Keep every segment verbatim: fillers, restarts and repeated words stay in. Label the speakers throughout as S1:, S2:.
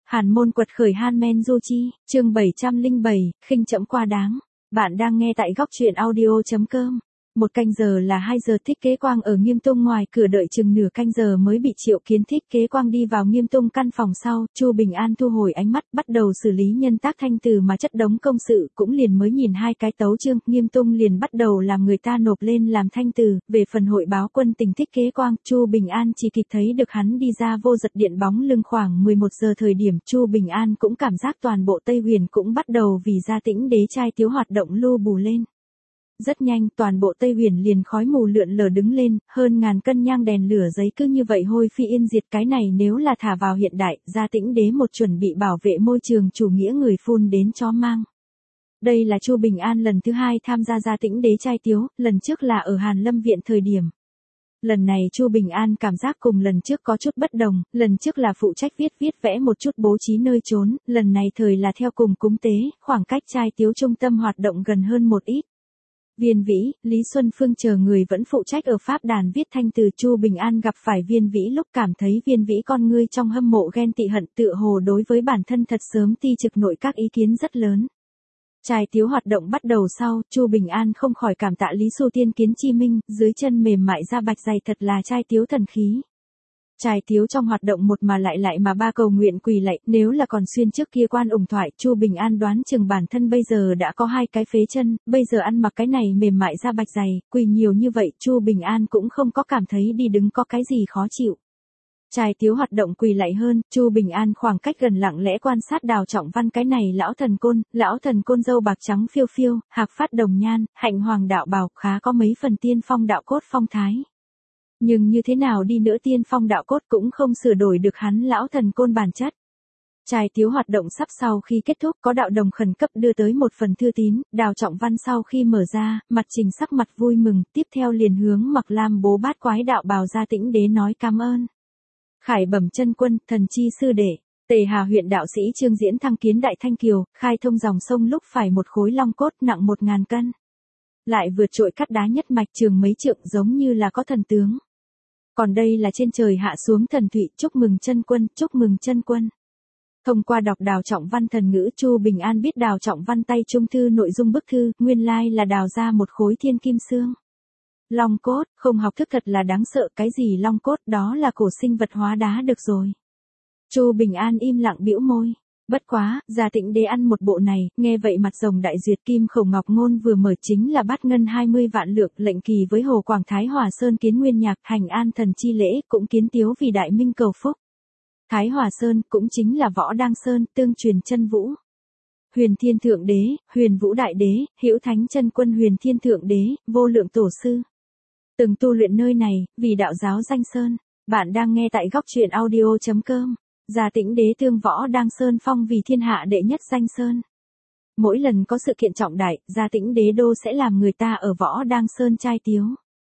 S1: Hàn môn quật khởi Han Men Du Chi, chương bảy trăm lẻ bảy, khinh trẫm quá đáng. Bạn đang nghe tại góc truyện audio.com. Một canh giờ là hai giờ Thích Kế Quang ở Nghiêm Tung ngoài cửa đợi chừng nửa canh giờ mới bị Triệu Kiến Thích Kế Quang đi vào Nghiêm Tung căn phòng sau, Chu Bình An thu hồi ánh mắt bắt đầu xử lý nhân tác thanh từ mà chất đống công sự cũng liền mới nhìn hai cái tấu chương, Nghiêm Tung liền bắt đầu làm người ta nộp lên làm thanh từ, về phần hội báo quân tình Thích Kế Quang, Chu Bình An chỉ kịp thấy được hắn đi ra vô giật điện bóng lưng khoảng mười một giờ thời điểm, Chu Bình An cũng cảm giác toàn bộ Tây Huyền cũng bắt đầu vì Gia Tĩnh Đế trai thiếu hoạt động lưu bù lên. Rất nhanh, toàn bộ Tây Huyền liền khói mù lượn lờ đứng lên, hơn ngàn cân nhang đèn lửa giấy cứ như vậy hôi phi yên diệt, cái này nếu là thả vào hiện đại, Gia Tĩnh Đế một chuẩn bị bảo vệ môi trường chủ nghĩa người phun đến chó mang. Đây là Chu Bình An lần thứ hai tham gia Gia Tĩnh Đế trai tiếu, lần trước là ở Hàn Lâm viện thời điểm. Lần này Chu Bình An cảm giác cùng lần trước có chút bất đồng, lần trước là phụ trách viết viết vẽ một chút bố trí nơi trốn, lần này thời là theo cùng cúng tế, khoảng cách trai tiếu trung tâm hoạt động gần hơn một ít. Viên Vĩ, Lý Xuân Phương chờ người vẫn phụ trách ở pháp đàn viết thanh từ. Chu Bình An gặp phải Viên Vĩ lúc cảm thấy Viên Vĩ con ngươi trong hâm mộ ghen tị hận, tựa hồ đối với bản thân thật sớm ti trực nội các ý kiến rất lớn. Trai tiếu hoạt động bắt đầu sau, Chu Bình An không khỏi cảm tạ Lý Xu Tiên Kiến Chi Minh, dưới chân mềm mại da bạch dày thật là trai tiếu thần khí. Trai tiếu trong hoạt động một mà lại lại mà ba cầu nguyện quỳ lạy, nếu là còn xuyên trước kia quan ủng thoại, Chu Bình An đoán chừng bản thân bây giờ đã có hai cái phế chân, bây giờ ăn mặc cái này mềm mại da bạch dày, quỳ nhiều như vậy, Chu Bình An cũng không có cảm thấy đi đứng có cái gì khó chịu. Trai tiếu hoạt động quỳ lạy hơn, Chu Bình An khoảng cách gần lặng lẽ quan sát Đào Trọng Văn cái này lão thần côn, lão thần côn râu bạc trắng phiêu phiêu, hạc phát đồng nhan, hạnh hoàng đạo bào, khá có mấy phần tiên phong đạo cốt phong thái. Nhưng như thế nào đi nữa tiên phong đạo cốt cũng không sửa đổi được hắn lão thần côn bản chất. Trai tiếu hoạt động sắp sau khi kết thúc có đạo đồng khẩn cấp đưa tới một phần thư tín, Đào Trọng Văn sau khi mở ra, mặt trình sắc mặt vui mừng, tiếp theo liền hướng Mặc Lam bố bát quái đạo bào Gia Tĩnh Đế nói cảm ơn. Khải bẩm chân quân, thần chi sư đệ, Tề Hà huyện đạo sĩ Trương Diễn thăng kiến Đại Thanh Kiều, khai thông dòng sông lúc phải một khối long cốt nặng một ngàn cân. Lại vượt trội cắt đá nhất mạch trường mấy trượng giống như là có thần tướng. Còn đây là trên trời hạ xuống thần thụy, chúc mừng chân quân, chúc mừng chân quân. Thông qua đọc Đào Trọng Văn thần ngữ, Chu Bình An biết Đào Trọng Văn tay trung thư nội dung bức thư, nguyên lai là đào ra một khối thiên kim xương. Long cốt, không học thức thật là đáng sợ, cái gì long cốt, đó là cổ sinh vật hóa đá được rồi. Chu Bình An im lặng bĩu môi. Bất quá, Gia Tĩnh Đế ăn một bộ này, nghe vậy mặt rồng đại duyệt kim khẩu ngọc ngôn vừa mở chính là bát ngân hai mươi vạn lượng, lệnh kỳ với Hồ Quảng Thái Hòa Sơn kiến nguyên nhạc, hành an thần chi lễ, cũng kiến tiếu vì đại minh cầu phúc. Thái Hòa Sơn cũng chính là Võ Đăng Sơn, tương truyền chân vũ. Huyền Thiên Thượng Đế, Huyền Vũ Đại Đế, Hữu Thánh Chân Quân Huyền Thiên Thượng Đế, vô lượng tổ sư. Từng tu luyện nơi này, vì đạo giáo danh sơn. Bạn đang nghe tại góc truyện audio.com. Gia Tĩnh Đế tương Võ Đăng Sơn phong vì thiên hạ đệ nhất danh sơn. Mỗi lần có sự kiện trọng đại, Gia Tĩnh Đế đô sẽ làm người ta ở Võ Đăng Sơn trai tiếu.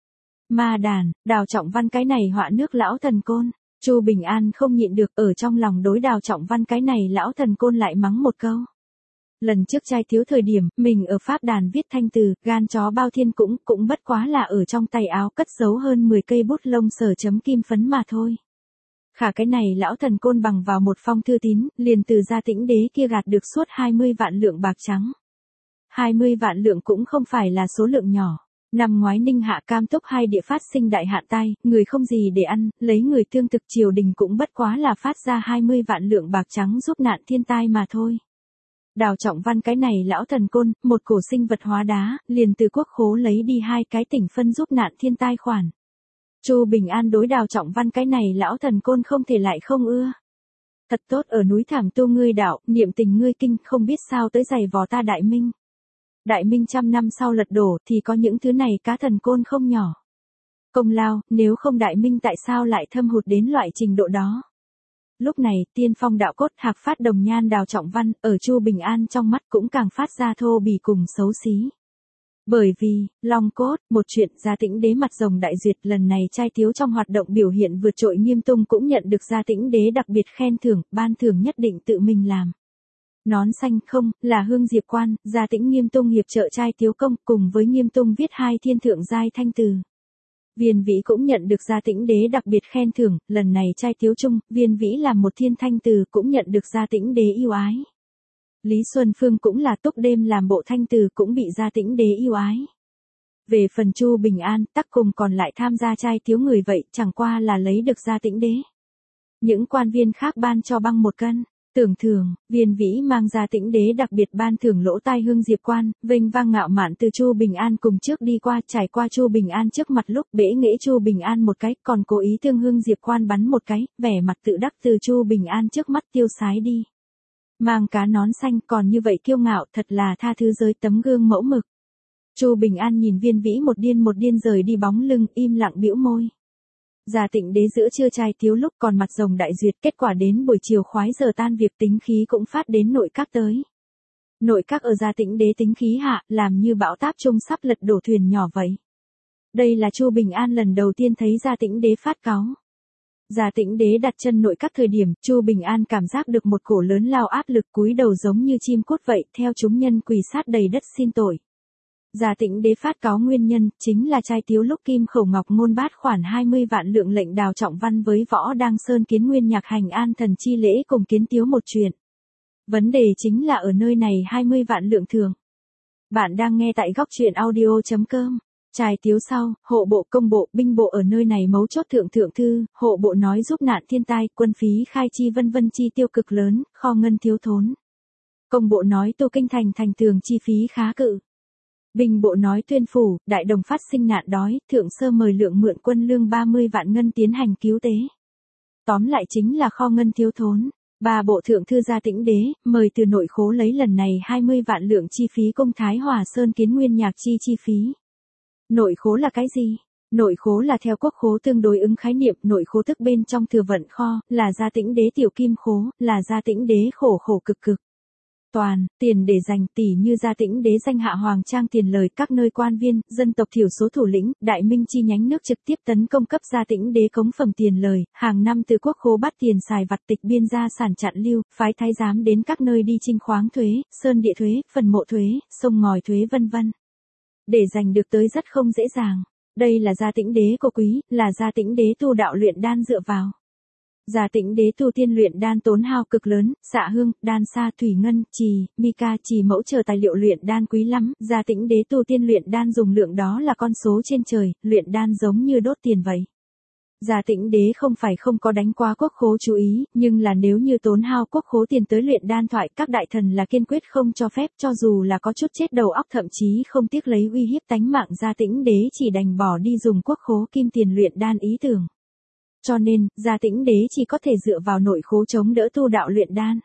S1: Ma đàn, Đào Trọng Văn cái này họa nước lão thần côn. Chu Bình An không nhịn được, ở trong lòng đối Đào Trọng Văn cái này lão thần côn lại mắng một câu. Lần trước trai thiếu thời điểm, mình ở pháp đàn viết thanh từ, gan chó bao thiên cũng, cũng bất quá là ở trong tay áo cất giấu hơn mười cây bút lông sở chấm kim phấn mà thôi. Khả cái này lão thần côn bằng vào một phong thư tín, liền từ Gia Tĩnh Đế kia gạt được suốt hai mươi vạn lượng bạc trắng. hai mươi vạn lượng cũng không phải là số lượng nhỏ. Năm ngoái Ninh Hạ Cam Túc hai địa phát sinh đại hạn tai, người không gì để ăn, lấy người tương thực triều đình cũng bất quá là phát ra hai mươi vạn lượng bạc trắng giúp nạn thiên tai mà thôi. Đào Trọng Văn cái này lão thần côn, một cổ sinh vật hóa đá, liền từ quốc khố lấy đi hai cái tỉnh phân giúp nạn thiên tai khoản. Chu Bình An đối Đào Trọng Văn cái này lão thần côn không thể lại không ưa. Thật tốt ở núi thảm tu ngươi đạo, niệm tình ngươi kinh, không biết sao tới giày vò ta Đại Minh. Đại Minh trăm năm sau lật đổ thì có những thứ này cá thần côn không nhỏ. Công lao, nếu không Đại Minh tại sao lại thâm hụt đến loại trình độ đó. Lúc này, tiên phong đạo cốt hạc phát đồng nhan Đào Trọng Văn, ở Chu Bình An trong mắt cũng càng phát ra thô bỉ cùng xấu xí. Bởi vì, long cốt, một chuyện Gia Tĩnh Đế mặt rồng đại duyệt lần này trai tiếu trong hoạt động biểu hiện vượt trội Nghiêm Tung cũng nhận được Gia Tĩnh Đế đặc biệt khen thưởng, ban thưởng nhất định tự mình làm. Nón xanh không, là Hương Diệp Quan, Gia Tĩnh Nghiêm Tung hiệp trợ trai tiếu công, cùng với Nghiêm Tung viết hai thiên thượng giai thanh từ. Viên Vĩ cũng nhận được Gia Tĩnh Đế đặc biệt khen thưởng, lần này trai tiếu trung, Viên Vĩ làm một thiên thanh từ cũng nhận được Gia Tĩnh Đế yêu ái. Lý Xuân Phương cũng là túc đêm làm bộ thanh từ cũng bị Gia Tĩnh Đế yêu ái. Về phần Chu Bình An, tắc cùng còn lại tham gia trai tiếu người vậy, chẳng qua là lấy được Gia Tĩnh Đế. Những quan viên khác ban cho băng một cân. Tưởng thưởng, Viên Vĩ mang Gia Tĩnh Đế đặc biệt ban thưởng lỗ tai hương diệp quan, vênh vang ngạo mạn từ Chu Bình An cùng trước đi qua, trải qua Chu Bình An trước mặt lúc bẽ nghễ Chu Bình An một cái, còn cố ý thương hương diệp quan bắn một cái, vẻ mặt tự đắc từ Chu Bình An trước mắt tiêu sái đi. Mang cá nón xanh còn như vậy kiêu ngạo, thật là tha thứ giới tấm gương mẫu mực. Chu Bình An nhìn Viên Vĩ một điên một điên rời đi bóng lưng, im lặng bĩu môi. Gia Tĩnh Đế giữa trưa trai tiếu lúc còn mặt rồng đại duyệt, kết quả đến buổi chiều khoái giờ tan việc tính khí cũng phát đến nội các tới. Nội các ở Gia Tĩnh Đế tính khí hạ, làm như bão táp trung sắp lật đổ thuyền nhỏ vậy. Đây là Chu Bình An lần đầu tiên thấy Gia Tĩnh Đế phát cáu. Gia Tĩnh Đế đặt chân nội các thời điểm, Chu Bình An cảm giác được một cổ lớn lao áp lực, cúi đầu giống như chim cút vậy, theo chúng nhân quỳ sát đầy đất xin tội. Gia Tĩnh Đế phát cáo nguyên nhân, chính là trai tiếu lúc Kim Khẩu Ngọc ngôn bát khoản hai mươi vạn lượng lệnh Đào Trọng Văn với Võ Đăng Sơn kiến nguyên nhạc hành an thần chi lễ cùng kiến tiếu một chuyện. Vấn đề chính là ở nơi này hai mươi vạn lượng thường. Bạn đang nghe tại góc truyện audio chấm com. Trai tiếu sau, hộ bộ công bộ, binh bộ ở nơi này mấu chốt thượng thượng thư, hộ bộ nói giúp nạn thiên tai, quân phí khai chi vân vân chi tiêu cực lớn, kho ngân thiếu thốn. Công bộ nói tu kinh thành thành tường chi phí khá cự. Binh bộ nói tuyên phủ, đại đồng phát sinh nạn đói, thượng sơ mời lượng mượn quân lương ba mươi vạn ngân tiến hành cứu tế. Tóm lại chính là kho ngân thiếu thốn. Ba bộ thượng thư Gia Tĩnh Đế, mời từ nội khố lấy lần này hai mươi vạn lượng chi phí công Thái Hòa Sơn kiến nguyên nhạc chi chi phí. Nội khố là cái gì? Nội khố là theo quốc khố tương đối ứng khái niệm, nội khố tức bên trong thừa vận kho, là Gia Tĩnh Đế tiểu kim khố, là Gia Tĩnh Đế khổ khổ cực cực. Toàn, tiền để dành tỷ như Gia Tĩnh Đế danh hạ hoàng trang tiền lời các nơi quan viên, dân tộc thiểu số thủ lĩnh, đại minh chi nhánh nước trực tiếp tấn công cấp Gia Tĩnh Đế cống phẩm tiền lời, hàng năm từ quốc khố bắt tiền xài vặt tịch biên gia sản chặn lưu, phái thái giám đến các nơi đi trinh khoáng thuế, sơn địa thuế, phần mộ thuế, sông ngòi thuế vân vân. Để giành được tới rất không dễ dàng. Đây là Gia Tĩnh Đế của quý, là Gia Tĩnh Đế tu đạo luyện đan dựa vào. Gia Tĩnh Đế tu tiên luyện đan tốn hao cực lớn, xạ hương, đan sa, thủy ngân, trì, mica, trì mẫu chờ tài liệu luyện đan quý lắm, Gia Tĩnh Đế tu tiên luyện đan dùng lượng đó là con số trên trời, luyện đan giống như đốt tiền vậy. Gia Tĩnh Đế không phải không có đánh qua quốc khố chú ý, nhưng là nếu như tốn hao quốc khố tiền tới luyện đan thoại, các đại thần là kiên quyết không cho phép, cho dù là có chút chết đầu óc thậm chí không tiếc lấy uy hiếp tánh mạng, Gia Tĩnh Đế chỉ đành bỏ đi dùng quốc khố kim tiền luyện đan ý tưởng. Cho nên, Gia Tĩnh Đế chỉ có thể dựa vào nội khố chống đỡ tu đạo luyện đan.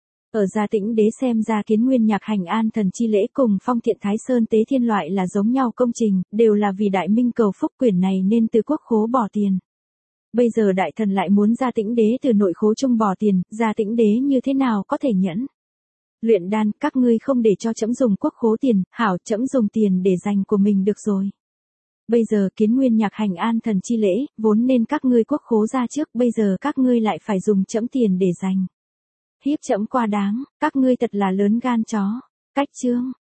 S1: Ở Gia Tĩnh Đế xem ra kiến nguyên nhạc hành an thần chi lễ cùng phong thiện thái sơn tế thiên loại là giống nhau công trình, đều là vì đại minh cầu phúc, quyển này nên từ quốc khố bỏ tiền. Bây giờ đại thần lại muốn Gia Tĩnh Đế từ nội khố trung bỏ tiền, Gia Tĩnh Đế như thế nào có thể nhẫn? Luyện đan, các ngươi không để cho trẫm dùng quốc khố tiền, hảo, trẫm dùng tiền để dành của mình được rồi. Bây giờ kiến nguyên nhạc hành an thần chi lễ, vốn nên các ngươi quốc khố ra trước, bây giờ các ngươi lại phải dùng trẫm tiền để dành. Hiếp trẫm quá đáng, các ngươi thật là lớn gan chó. Cách chương,